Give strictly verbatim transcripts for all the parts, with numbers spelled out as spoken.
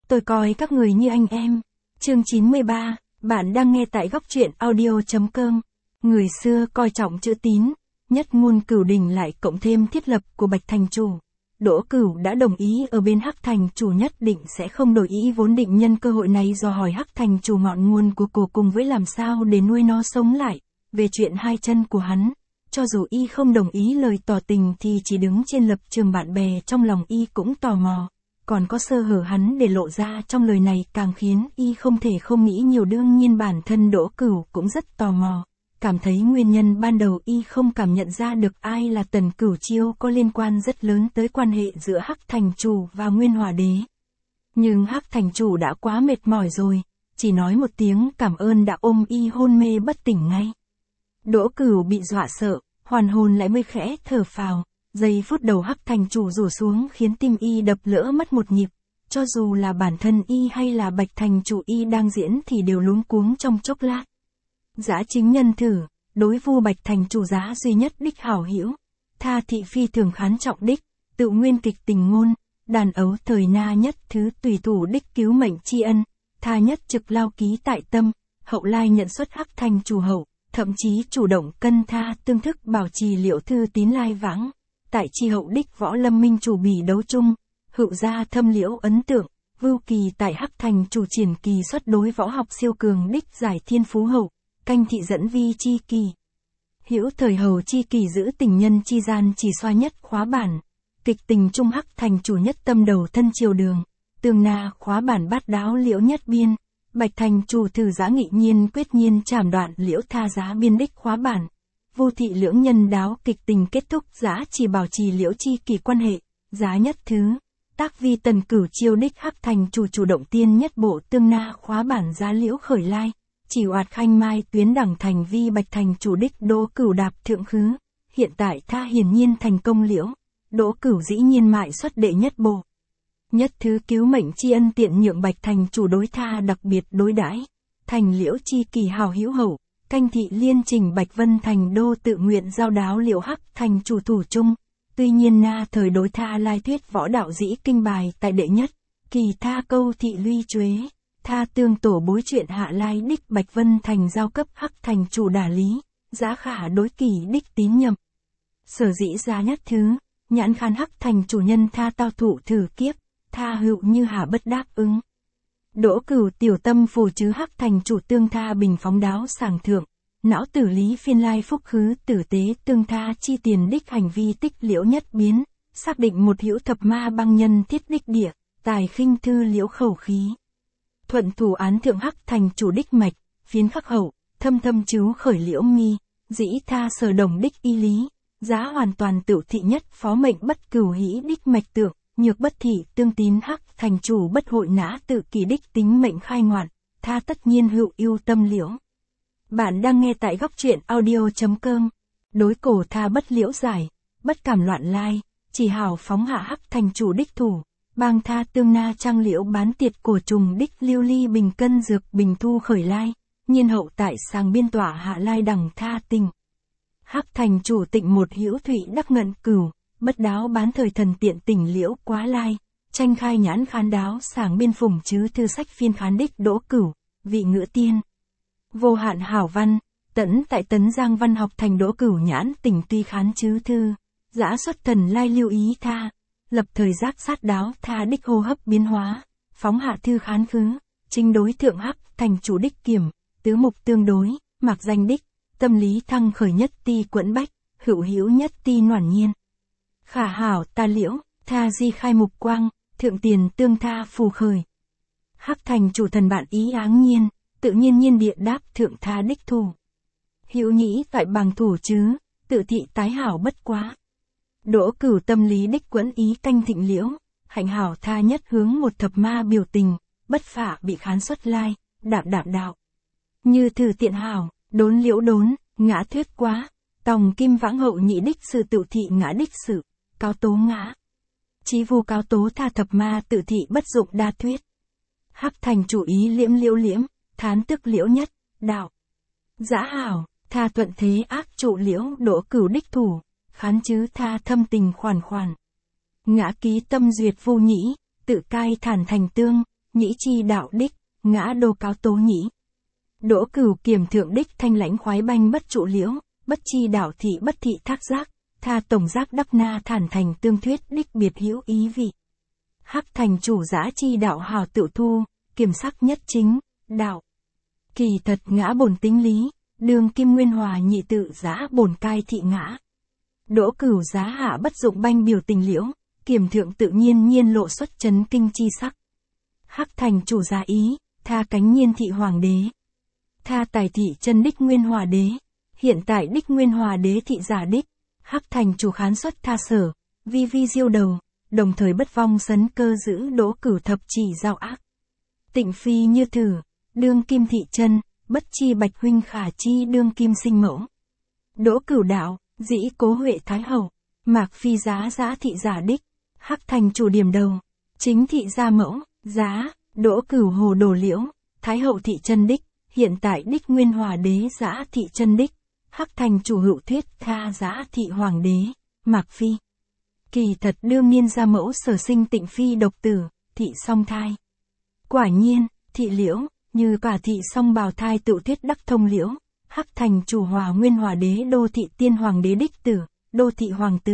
tôi coi các người như anh em. Chương chín mươi ba, bạn đang nghe tại góc truyện audio.com. Người xưa coi trọng chữ tín, nhất ngôn Cửu Đình lại cộng thêm thiết lập của Bạch Thành Chủ. Đỗ Cửu đã đồng ý ở bên Hắc Thành Chủ nhất định sẽ không đổi ý, vốn định nhân cơ hội này dò hỏi Hắc Thành Chủ ngọn nguồn của cổ cùng với làm sao để nuôi nó sống lại. Về chuyện hai chân của hắn, cho dù y không đồng ý lời tỏ tình thì chỉ đứng trên lập trường bạn bè trong lòng y cũng tò mò. Còn có sơ hở hắn để lộ ra trong lời này càng khiến y không thể không nghĩ nhiều, đương nhiên bản thân Đỗ Cửu cũng rất tò mò. Cảm thấy nguyên nhân ban đầu y không cảm nhận ra được ai là Tần Cửu Chiêu có liên quan rất lớn tới quan hệ giữa Hắc Thành Chủ và Nguyên Hỏa Đế. Nhưng Hắc Thành Chủ đã quá mệt mỏi rồi, chỉ nói một tiếng cảm ơn đã ôm y hôn mê bất tỉnh ngay. Đỗ Cửu bị dọa sợ, hoàn hồn lại mới khẽ thở phào. Giây phút đầu Hắc Thành Chủ rủ xuống khiến tim y đập lỡ mất một nhịp. Cho dù là bản thân y hay là Bạch Thành Chủ y đang diễn thì đều luống cuống trong chốc lát. Giá chính nhân thử, đối vu Bạch Thành Chủ giá duy nhất đích hảo hữu. Tha thị phi thường khán trọng đích, tự nguyên kịch tình ngôn, đàn ấu thời na nhất thứ tùy thủ đích cứu mệnh tri ân. Tha nhất trực lao ký tại tâm, hậu lai nhận xuất Hắc Thành Chủ hậu, thậm chí chủ động cân tha tương thức bảo trì liệu thư tín lai vãng. Tại chi hậu đích võ lâm minh chủ bỉ đấu chung, hữu gia thâm liễu ấn tượng, vưu kỳ tại Hắc Thành Chủ triển kỳ xuất đối võ học siêu cường đích giải thiên phú hậu, canh thị dẫn vi chi kỳ. Hữu thời hầu chi kỳ giữ tình nhân chi gian chỉ xoa nhất khóa bản, kịch tình trung Hắc Thành Chủ nhất tâm đầu thân triều đường, tường na khóa bản bát đáo liễu nhất biên, Bạch Thành Chủ thử giá nghị nhiên quyết nhiên trảm đoạn liễu tha giá biên đích khóa bản. Vu thị lưỡng nhân đáo kịch tình kết thúc giá chỉ bảo trì liễu chi kỳ quan hệ, giá nhất thứ, tác vi Tần Cửu Chiêu đích Hắc Thành Chủ chủ động tiên nhất bộ tương na khóa bản giá liễu khởi lai, chỉ oạt khanh mai tuyến đẳng thành vi Bạch Thành Chủ đích Đỗ Cửu đạp thượng khứ, hiện tại tha hiển nhiên thành công liễu, Đỗ Cửu dĩ nhiên mại xuất đệ nhất bộ. Nhất thứ cứu mệnh tri ân tiện nhượng Bạch Thành Chủ đối tha đặc biệt đối đãi, thành liễu chi kỳ hào hữu hậu. Canh thị liên trình Bạch Vân Thành đô tự nguyện giao đáo liễu Hắc Thành Chủ thủ chung. Tuy nhiên na thời đối tha lai thuyết võ đạo dĩ kinh bài tại đệ nhất, kỳ tha câu thị luy chuế, tha tương tổ bối chuyện hạ lai đích Bạch Vân Thành giao cấp Hắc Thành Chủ đả lý, giá khả đối kỳ đích tín nhậm. Sở dĩ giá nhất thứ, nhãn khan Hắc Thành Chủ nhân tha tao thụ thử kiếp, tha hữu như hà bất đáp ứng. Đỗ Cửu tiểu tâm phù chứ Hắc Thành Chủ tương tha bình phóng đáo sảng thượng, não tử lý phiên lai phúc khứ tử tế tương tha chi tiền đích hành vi tích liễu nhất biến, xác định một hữu thập ma băng nhân thiết đích địa, tài khinh thư liễu khẩu khí. Thuận thủ án thượng Hắc Thành Chủ đích mạch, phiến khắc hậu, thâm thâm chứ khởi liễu mi, dĩ tha sở đồng đích y lý, giá hoàn toàn tự thị nhất phó mệnh bất cửu hĩ đích mạch tượng. Nhược bất thị tương tín Hắc Thành Chủ bất hội nã tự kỳ đích tính mệnh khai ngoạn, tha tất nhiên hữu yêu tâm liễu. Bạn đang nghe tại góc truyện audio.com. Đối cổ tha bất liễu giải, bất cảm loạn lai, chỉ hào phóng hạ Hắc Thành Chủ đích thủ, bang tha tương na trang liễu bán tiệt cổ trùng đích lưu ly bình cân dược bình thu khởi lai, nhiên hậu tại sàng biên tỏa hạ lai đằng tha tình. Hắc Thành Chủ tịnh một hữu thụy đắc ngận cửu. Bất đáo bán thời thần tiện tỉnh liễu quá lai, tranh khai nhãn khán đáo sảng biên phủng chứ thư sách phiên khán đích Đỗ Cửu, vị ngữ tiên. Vô hạn hảo văn, tẫn tại Tấn Giang văn học thành Đỗ Cửu nhãn tỉnh tuy khán chứ thư, giã xuất thần lai lưu ý tha, lập thời giác sát đáo tha đích hô hấp biến hóa, phóng hạ thư khán khứ, trinh đối thượng Hắc Thành Chủ đích kiểm, tứ mục tương đối, mạc danh đích, tâm lý thăng khởi nhất ti quẫn bách, hữu hữu nhất ti noản nhiên. Khả hảo ta liễu, tha di khai mục quang, thượng tiền tương tha phù khởi. Hắc Thành Chủ thần bạn ý áng nhiên, tự nhiên nhiên địa đáp thượng tha đích thủ. Hữu nhĩ tại bằng thủ chứ, tự thị tái hảo bất quá. Đỗ Cửu tâm lý đích quẫn ý canh thịnh liễu, hạnh hảo tha nhất hướng một thập ma biểu tình, bất phả bị khán xuất lai, đạp đạp đạo. Như thử tiện hảo, đốn liễu đốn, ngã thuyết quá, tòng kim vãng hậu nhị đích sự tự thị ngã đích sự. Cáo tố ngã. Chí vu cáo tố tha thập ma tự thị bất dụng đa thuyết. Hắc Thành Chủ ý liễm liễu liễm, thán tức liễu nhất, đạo. Giã hảo, tha thuận thế ác trụ liễu Đỗ Cửu đích thủ, khán chứ tha thâm tình khoản khoản. Ngã ký tâm duyệt vô nhĩ, tự cai thản thành tương, nhĩ chi đạo đích, ngã đô cáo tố nhĩ. Đỗ Cửu kiểm thượng đích thanh lãnh khoái banh bất trụ liễu, bất chi đạo thị bất thị thác giác, tha tổng giác đắc na thản thành tương thuyết đích biệt hữu ý vị. Hắc thành chủ giã chi đạo hào tự thu, kiểm sắc nhất chính, đạo. Kỳ thật ngã bổn tính lý, đường kim nguyên hòa nhị tự giã bổn cai thị ngã. Đỗ Cửu giá hạ bất dụng banh biểu tình liễu, kiểm thượng tự nhiên nhiên lộ xuất chấn kinh chi sắc. Hắc thành chủ giá ý, tha cánh nhiên thị hoàng đế. Tha tài thị chân đích nguyên hòa đế, hiện tại đích nguyên hòa đế thị giả đích, hắc thành chủ khán xuất tha sở, vi vi diêu đầu, đồng thời bất vong sấn cơ giữ Đỗ Cửu thập chỉ giao ác. Tịnh phi như thử, đương kim thị chân, bất chi bạch huynh khả chi đương kim sinh mẫu. Đỗ Cửu đạo, dĩ cố huệ thái hậu, mạc phi giá giã thị giả đích, hắc thành chủ điểm đầu, chính thị gia mẫu, giá, Đỗ Cửu hồ đồ liễu, thái hậu thị chân đích, hiện tại đích nguyên hòa đế giã thị chân đích, hắc thành chủ hữu thuyết tha giã thị hoàng đế, mạc phi. Kỳ thật đương niên gia mẫu sở sinh tịnh phi độc tử, thị song thai. Quả nhiên, thị liễu, như cả thị song bào thai tự thuyết đắc thông liễu, hắc thành chủ hòa nguyên hòa đế đô thị tiên hoàng đế đích tử, đô thị hoàng tử.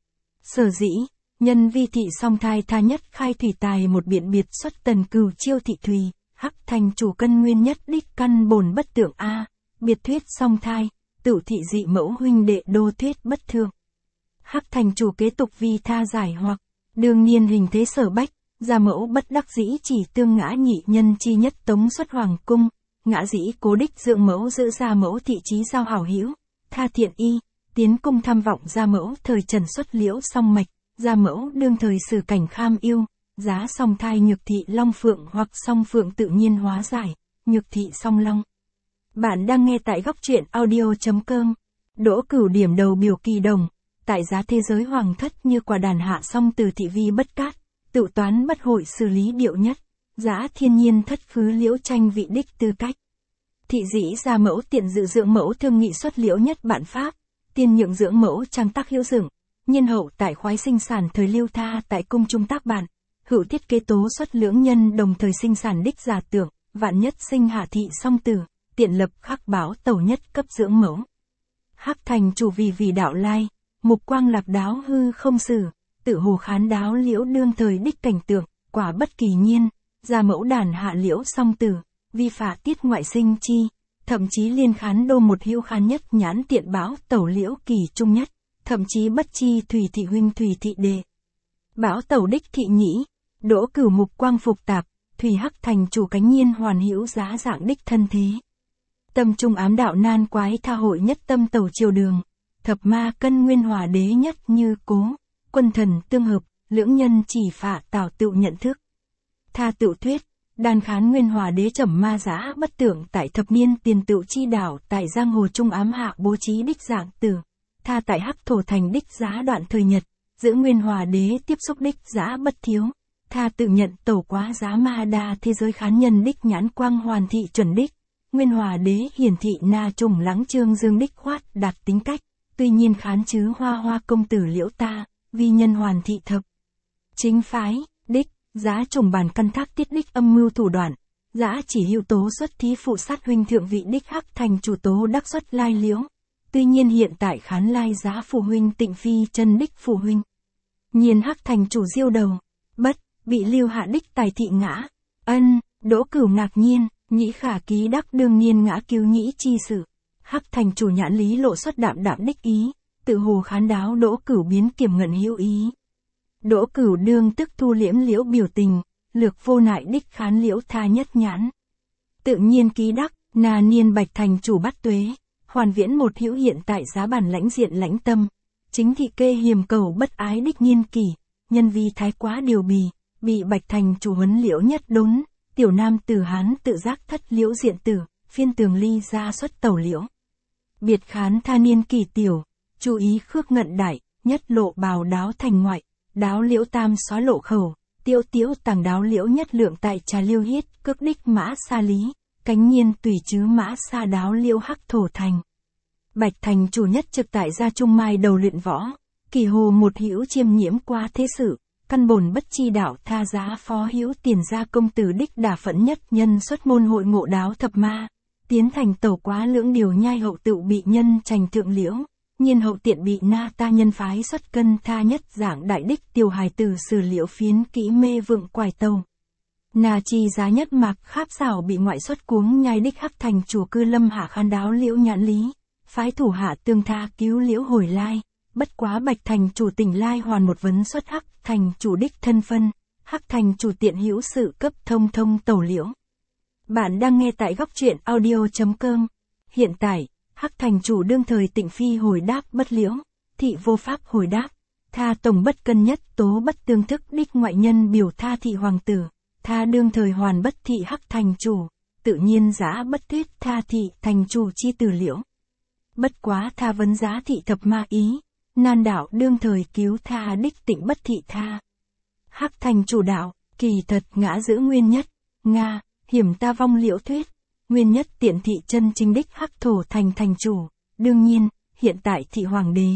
Sở dĩ, nhân vi thị song thai tha nhất khai thủy tài một biện biệt xuất tần cửu chiêu thị thùy, hắc thành chủ cân nguyên nhất đích căn bổn bất tượng A, biệt thuyết song thai, tự thị dị mẫu huynh đệ đô thuyết bất thường. Hắc thành chủ kế tục vi tha giải hoặc, đương nhiên hình thế sở bách, gia mẫu bất đắc dĩ chỉ tương ngã nhị nhân chi nhất tống xuất hoàng cung, ngã dĩ cố đích dưỡng mẫu giữ gia mẫu thị trí giao hảo hữu, tha thiện y, tiến cung tham vọng gia mẫu thời trần xuất liễu song mạch, gia mẫu đương thời sử cảnh kham yêu, giá song thai nhược thị long phượng hoặc song phượng tự nhiên hóa giải, nhược thị song long. Bạn đang nghe tại góc truyện audio.com. Đỗ Cửu điểm đầu biểu kỳ đồng, tại giá thế giới hoàng thất như quả đàn hạ song từ thị vi bất cát, tự toán bất hội xử lý điệu nhất, giá thiên nhiên thất khứ liễu tranh vị đích tư cách. Thị dĩ gia mẫu tiện dự dưỡng mẫu thương nghị xuất liễu nhất bản pháp, tiên nhượng dưỡng mẫu trang tác hữu dưỡng, nhiên hậu tại khoái sinh sản thời lưu tha tại cung trung tác bản, hữu thiết kế tố xuất lưỡng nhân đồng thời sinh sản đích giả tưởng, vạn nhất sinh hạ thị song tử, tiện lập khắc báo tẩu nhất cấp dưỡng mẫu. Hắc thành chủ vì vì đạo lai, mục quang lạp đáo hư không xử, tự hồ khán đáo liễu đương thời đích cảnh tượng, quả bất kỳ nhiên, gia mẫu đàn hạ liễu song tử, vi phả tiết ngoại sinh chi, thậm chí liên khán đô một hữu khán nhất nhãn tiện báo tẩu liễu kỳ trung nhất, thậm chí bất chi thủy thị huynh thủy thị đệ. Báo tẩu đích thị nhĩ, Đỗ Cửu mục quang phục tạp, thủy hắc thành chủ cánh nhiên hoàn hữu giá dạng đích thân thế. Tâm trung ám đạo nan quái tha hội nhất tâm tẩu triều đường, thập ma cân nguyên hòa đế nhất như cố, quân thần tương hợp, lưỡng nhân chỉ phả tảo tự nhận thức. Tha tự thuyết, đàn khán nguyên hòa đế trầm ma giã bất tưởng tại thập niên tiền tự chi đảo tại giang hồ trung ám hạ bố trí đích dạng tử, tha tại hắc thổ thành đích giá đoạn thời nhật, giữ nguyên hòa đế tiếp xúc đích giã bất thiếu, tha tự nhận tẩu quá giá ma đa thế giới khán nhân đích nhãn quang hoàn thị chuẩn đích, nguyên hòa đế hiển thị na trùng lắng trương dương đích khoát đạt tính cách, tuy nhiên khán chứ hoa hoa công tử liễu ta, vi nhân hoàn thị thập. Chính phái, đích, giá trùng bản căn thác tiết đích âm mưu thủ đoạn, giá chỉ hữu tố xuất thí phụ sát huynh thượng vị đích hắc thành chủ tố đắc xuất lai liễu. Tuy nhiên hiện tại khán lai giá phụ huynh tịnh phi chân đích phụ huynh. Nhiên hắc thành chủ diêu đầu, bất, bị lưu hạ đích tài thị ngã, ân, Đỗ Cửu ngạc nhiên, nhĩ khả ký đắc đương niên ngã cứu nhĩ chi sự. Hắc thành chủ nhãn lý lộ xuất đạm đạm đích ý, tự hồ khán đáo Đỗ Cửu biến kiểm ngận hữu ý. Đỗ Cửu đương tức thu liễm liễu biểu tình, lược vô nại đích khán liễu tha nhất nhãn. Tự nhiên ký đắc, nà niên bạch thành chủ bắt tuế, hoàn viễn một hữu hiện tại giá bản lãnh diện lãnh tâm, chính thị kê hiềm cầu bất ái đích niên kỷ, nhân vi thái quá điều bì, bị bạch thành chủ huấn liễu nhất đốn, tiểu nam tử hán tự giác thất liễu diện tử, phiên tường ly ra xuất tẩu liễu. Biệt khán tha niên kỷ tiểu, chú ý khước ngận đại, nhất lộ bào đáo thành ngoại, đáo liễu tam xóa lộ khẩu, tiêu tiễu tàng đáo liễu nhất lượng tại trà liêu hiết, cước đích mã xa lý, cánh nhiên tùy chứ mã xa đáo liễu hắc thổ thành. Bạch thành chủ nhất trực tại gia trung mai đầu luyện võ, kỳ hồ một hữu chiêm nhiễm qua thế sự, căn bổn bất chi đạo tha giá phó hữu tiền gia công tử đích đả phẫn nhất nhân xuất môn hội ngộ đáo thập ma, tiến thành tẩu quá lưỡng điều nhai hậu tựu bị nhân trành thượng liễu, nhiên hậu tiện bị na ta nhân phái xuất cân tha nhất giảng đại đích tiểu hài tử xử liễu phiến kỹ mê vượng quài tàu. Na chi giá nhất mạc kháp xảo bị ngoại xuất cuống nhai đích hắc thành chủ cư lâm hạ khan đáo liễu nhãn lý, phái thủ hạ tương tha cứu liễu hồi lai, bất quá bạch thành chủ tỉnh lai hoàn một vấn xuất hắc thành chủ đích thân phân, hắc thành chủ tiện hữu sự cấp thông thông tẩu liễu. Bạn đang nghe tại góc truyện audio.com. Hiện tại, hắc thành chủ đương thời tịnh phi hồi đáp bất liễu, thị vô pháp hồi đáp, tha tổng bất cân nhất tố bất tương thức đích ngoại nhân biểu tha thị hoàng tử, tha đương thời hoàn bất thị hắc thành chủ, tự nhiên giá bất thuyết tha thị thành chủ chi tử liễu. Bất quá tha vấn giá thị thập ma ý, nan đạo đương thời cứu tha đích tịnh bất thị tha. Hắc thành chủ đạo, kỳ thật ngã giữ nguyên nhất, Nga, hiểm ta vong liễu thuyết, nguyên nhất tiện thị chân chính đích hắc thổ thành thành chủ, đương nhiên, hiện tại thị hoàng đế.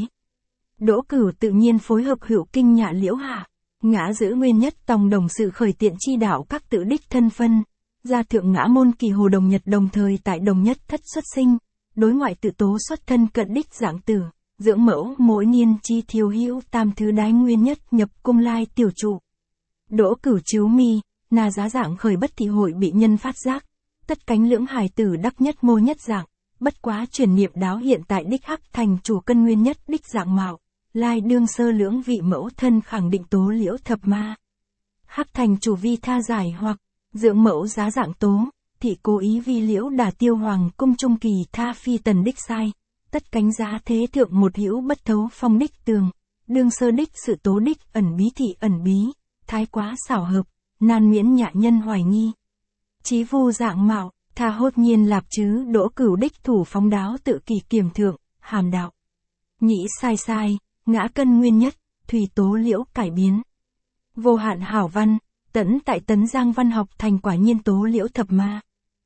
Đỗ Cửu tự nhiên phối hợp hữu kinh nhạ liễu hạ, ngã giữ nguyên nhất tòng đồng sự khởi tiện chi đạo các tự đích thân phân, gia thượng ngã môn kỳ hồ đồng nhật đồng thời tại đồng nhất thất xuất sinh, đối ngoại tự tố xuất thân cận đích dạng tử, dưỡng mẫu mỗi niên chi thiếu hữu tam thứ đái nguyên nhất nhập cung lai tiểu trụ. Đỗ Cửu chiếu mi, na giá dạng khởi bất thị hội bị nhân phát giác, tất cánh lưỡng hài tử đắc nhất mô nhất dạng, bất quá truyền niệm đáo hiện tại đích hắc thành chủ cân nguyên nhất đích dạng mạo, lai đương sơ lưỡng vị mẫu thân khẳng định tố liễu thập ma. Hắc thành chủ vi tha giải hoặc, dưỡng mẫu giá dạng tố, thị cố ý vi liễu đả tiêu hoàng cung trung kỳ tha phi tần đích sai, tất cánh giá thế thượng một hữu bất thấu phong đích tường, đương sơ đích sự tố đích ẩn bí thị ẩn bí, thái quá xảo hợp, nan miễn nhạ nhân hoài nghi. Chí vu dạng mạo, tha hốt nhiên lạp chứ Đỗ Cửu đích thủ phóng đáo tự kỳ kiểm thượng, hàm đạo. Nhĩ sai sai, ngã cân nguyên nhất, thủy tố liễu cải biến. Vô hạn hảo văn, tẫn tại tấn giang văn học thành quả nhiên tố liễu thập ma.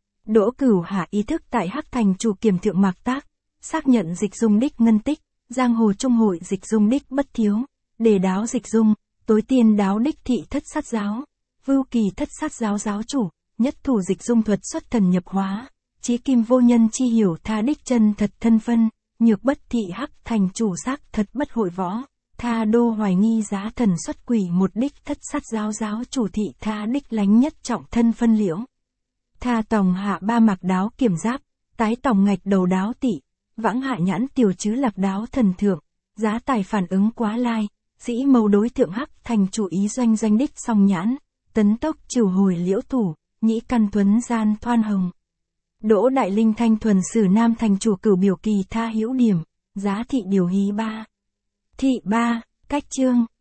Đỗ Cửu hạ ý thức tại hắc thành chủ kiểm thượng mạc tác, xác nhận dịch dung đích ngân tích, giang hồ trung hội dịch dung đích bất thiếu, đề đáo dịch dung, tối tiên đáo đích thị thất sát giáo, vưu kỳ thất sát giáo giáo chủ, nhất thủ dịch dung thuật xuất thần nhập hóa, chí kim vô nhân chi hiểu tha đích chân thật thân phân, nhược bất thị hắc thành chủ xác thật bất hội võ, tha đô hoài nghi giá thần xuất quỷ một đích thất sát giáo giáo chủ thị tha đích lánh nhất trọng thân phân liễu. Tha tòng hạ ba mạc đáo kiểm giáp, tái tòng ngạch đầu đáo tỵ, vãng hạ nhãn tiểu chứ lạc đáo thần thượng, giá tài phản ứng quá lai, dĩ mâu đối thượng hắc thành chủ ý doanh doanh đích song nhãn, tấn tốc trừ hồi liễu thủ, nhĩ căn tuấn gian thoan hồng. Đỗ Đại Linh thanh thuần sử nam thành chủ cửu biểu kỳ tha hữu điểm, giá thị điều hí ba. Thị ba, cách chương,